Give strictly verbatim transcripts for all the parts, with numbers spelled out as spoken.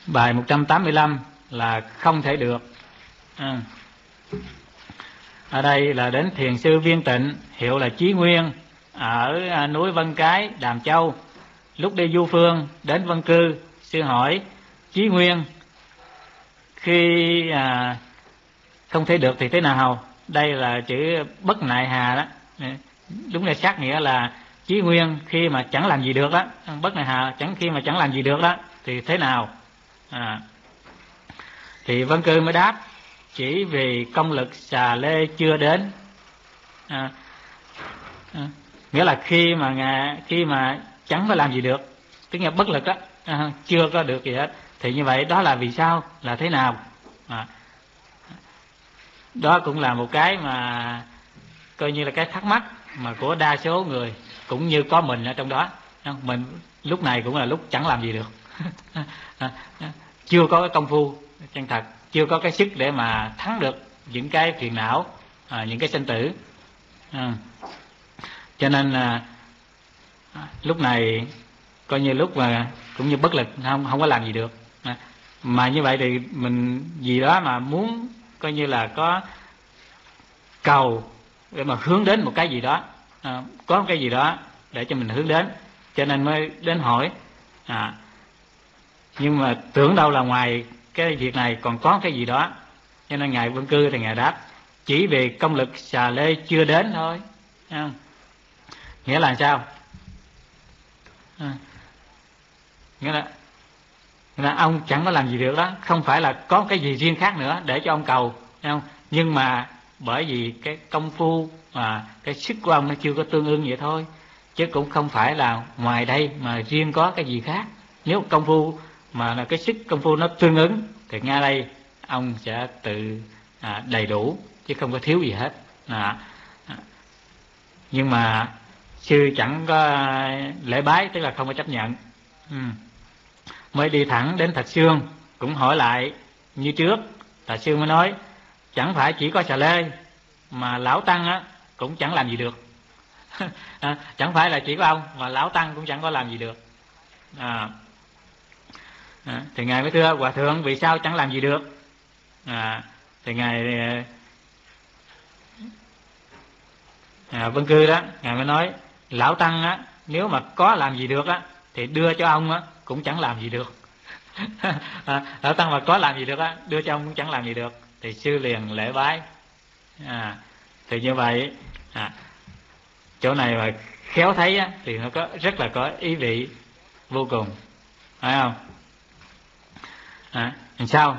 Bài một trăm tám mươi lăm là không thể được. À. Ở đây là đến thiền sư Viên Tịnh, hiệu là Chí Nguyên, ở núi Vân Cái, Đàm Châu. Lúc đi du phương đến Vân Cư, sư hỏi: Chí Nguyên, khi à, không thể được thì thế nào? Đây là chữ bất nại hà đó, đúng là sát nghĩa là Chí Nguyên khi mà chẳng làm gì được đó, bất nại hà chẳng khi mà chẳng làm gì được đó thì thế nào? À. Thì Vân Cư mới đáp: chỉ vì công lực xà lê chưa đến. À, à, nghĩa là khi mà ngài, khi mà chẳng có làm gì được, tức là bất lực đó, à, chưa có được gì hết, thì như vậy đó là vì sao, là thế nào? À, đó cũng là một cái mà coi như là cái thắc mắc mà của đa số người, cũng như có mình ở trong đó. Mình lúc này cũng là lúc chẳng làm gì được. Chưa có cái công phu chân thật, chưa có cái sức để mà thắng được những cái phiền não, à, những cái sinh tử. À, cho nên là à, lúc này coi như lúc mà cũng như bất lực, không không có làm gì được. À, mà như vậy thì mình gì đó mà muốn coi như là có cầu để mà hướng đến một cái gì đó, à, có một cái gì đó để cho mình hướng đến, cho nên mới đến hỏi. À, nhưng mà tưởng đâu là ngoài cái việc này còn có cái gì đó, cho nên ngài Vân Cư thì ngài đáp: chỉ vì công lực xà lê chưa đến thôi. À, nghĩa là sao? À, nghĩa là, nghĩa là ông chẳng có làm gì được đó, không phải là có cái gì riêng khác nữa để cho ông cầu, thấy không? Nhưng mà bởi vì cái công phu mà cái sức của ông nó chưa có tương ưng vậy thôi, chứ cũng không phải là ngoài đây mà riêng có cái gì khác. Nếu công phu mà là cái sức công phu nó tương ứng thì ngay đây ông sẽ tự à, đầy đủ chứ không có thiếu gì hết. À, nhưng mà sư chẳng có lễ bái, tức là không có chấp nhận. Ừ. Mới đi thẳng đến Thạch Sương, cũng hỏi lại như trước. Thạch Sương mới nói: chẳng phải chỉ có xà lê mà lão tăng á cũng chẳng làm gì được. À, chẳng phải là chỉ có ông mà lão tăng cũng chẳng có làm gì được. À, à, thì ngài mới thưa: hòa thượng vì sao chẳng làm gì được? À, thì ngài à, Vân Cư đó, ngài mới nói: lão tăng á, nếu mà có làm gì được á thì đưa cho ông á cũng chẳng làm gì được. À, lão tăng mà có làm gì được á, đưa cho ông cũng chẳng làm gì được. Thì sư liền lễ bái. À, thì như vậy à, chỗ này mà khéo thấy á, thì nó có rất là có ý vị vô cùng, phải không? À, làm sao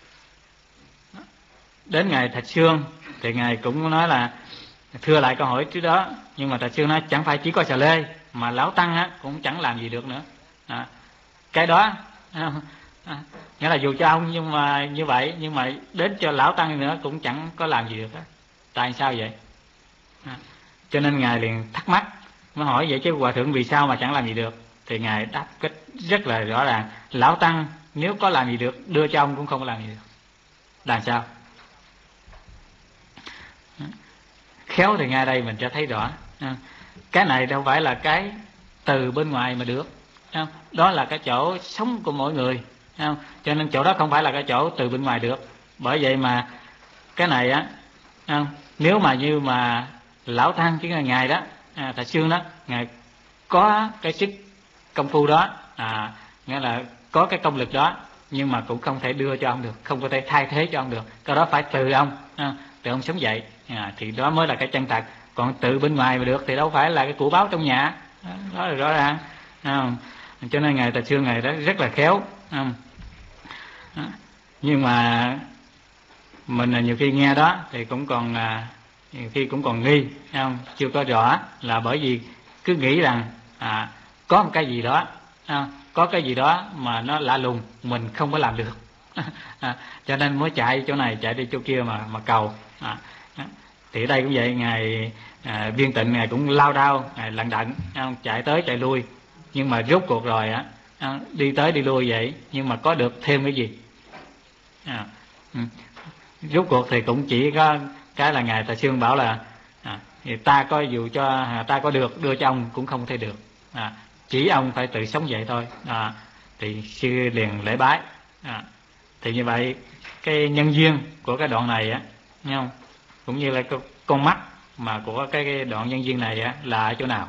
đến ngài Thạch Sương thì ngài cũng nói là thưa lại câu hỏi trước đó, nhưng mà Thạch Sương nói: chẳng phải chỉ có xà lê mà lão tăng á cũng chẳng làm gì được nữa. À, cái đó à, à, nghĩa là dù cho ông nhưng mà như vậy, nhưng mà đến cho lão tăng nữa cũng chẳng có làm gì được đó. Tại sao vậy? À, cho nên ngài liền thắc mắc, mới hỏi vậy chứ hòa thượng vì sao mà chẳng làm gì được? Thì ngài đáp cách rất là rõ ràng: lão tăng nếu có làm gì được, đưa cho ông cũng không có làm gì được. Làm sao? Khéo thì ngay đây mình sẽ thấy rõ. Cái này đâu phải là cái từ bên ngoài mà được, đó là cái chỗ sống của mỗi người, cho nên chỗ đó không phải là cái chỗ từ bên ngoài được. Bởi vậy mà cái này á, nếu mà như mà lão tăng chứ ngài đó, à, Thạch Sương đó, ngài có cái sức công phu đó, à, nghĩa là có cái công lực đó, nhưng mà cũng không thể đưa cho ông được, không có thể thay thế cho ông được. Cái đó phải từ ông, à, từ ông sống dậy, à, thì đó mới là cái chân thật. Còn từ bên ngoài mà được thì đâu phải là cái của báo trong nhà, đó là rõ ràng. À, cho nên ngài Thạch Sương ngài đó rất là khéo. À, nhưng mà mình nhiều khi nghe đó thì cũng còn à, nhiều khi cũng còn nghi, không? Chưa có rõ, là bởi vì cứ nghĩ rằng à, có một cái gì đó, à, có cái gì đó mà nó lạ lùng, mình không có làm được. À, cho nên mới chạy chỗ này chạy đi chỗ kia mà mà cầu. À, thì ở đây cũng vậy, ngài à, Viên Tịnh ngài cũng lao đao, ngài lận đận, không? Chạy tới chạy lui, nhưng mà rốt cuộc rồi á, đi tới đi lui vậy, nhưng mà có được thêm cái gì? À, ừ. Rốt cuộc thì cũng chỉ có cái là ngài Thạch Sương bảo là à, thì ta có dù cho à, ta có được đưa cho ông cũng không thể được, à, chỉ ông phải tự sống vậy thôi. À, thì sư liền lễ bái. À, thì như vậy cái nhân duyên của cái đoạn này á, nghe không? Cũng như là cái con mắt mà của cái, cái đoạn nhân duyên này á là ở chỗ nào?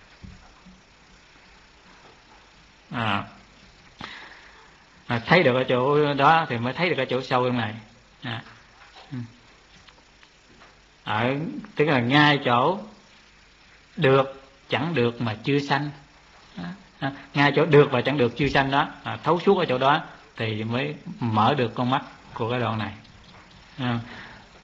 À, à, thấy được ở chỗ đó thì mới thấy được ở chỗ sâu trong này. À, ở tức là ngay chỗ được chẳng được mà chưa sanh, à, ngay chỗ được và chẳng được chưa sanh đó, à, thấu suốt ở chỗ đó thì mới mở được con mắt của cái đoạn này. À,